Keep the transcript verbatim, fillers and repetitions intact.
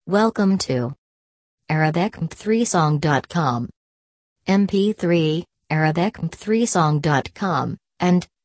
Welcome to Arabic M P three song dot com. M P three, Arabic M P three song dot com, and